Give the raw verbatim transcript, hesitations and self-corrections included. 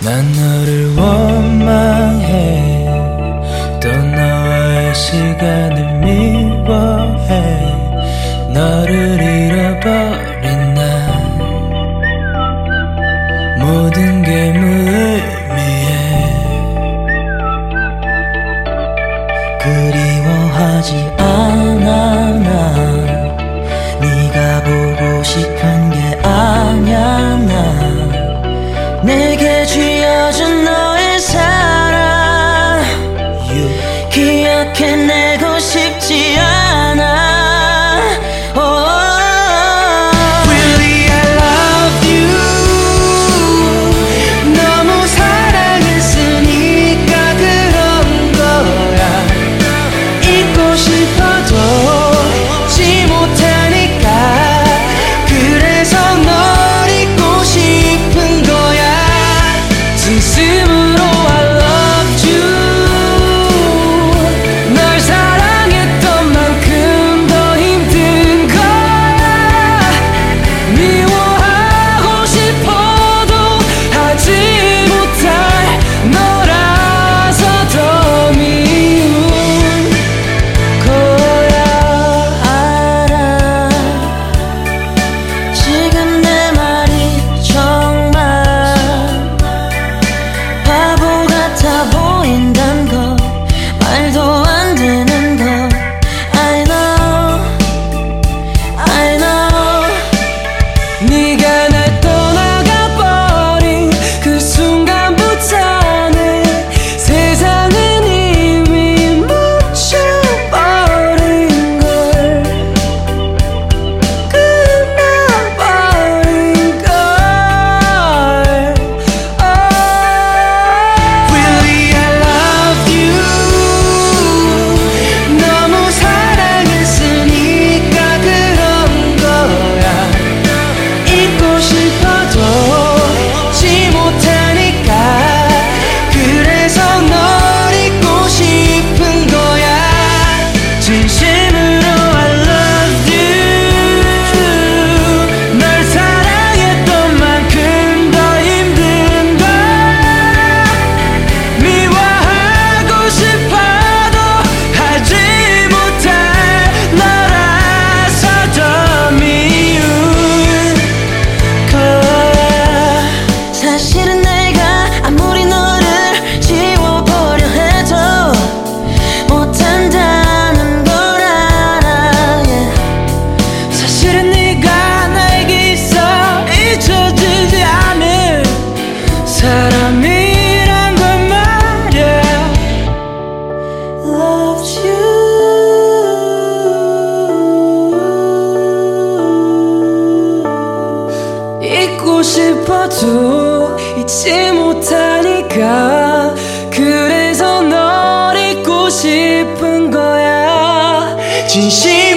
난 너를 원망해, 또 너와의 시간을 미워해. 너를 잃어버린 날 모든 게 무의미해. 그리워하지 않아. 난 네가 보고 싶은 게 아냐. 난 내게 쥐어준 너의 사랑 기억해내고 싶지 않아. 사람이란 건 말야. Loved you. 잊고 싶어도 잊지 못하니까 그래서 널 잊고 싶은 거야. 진심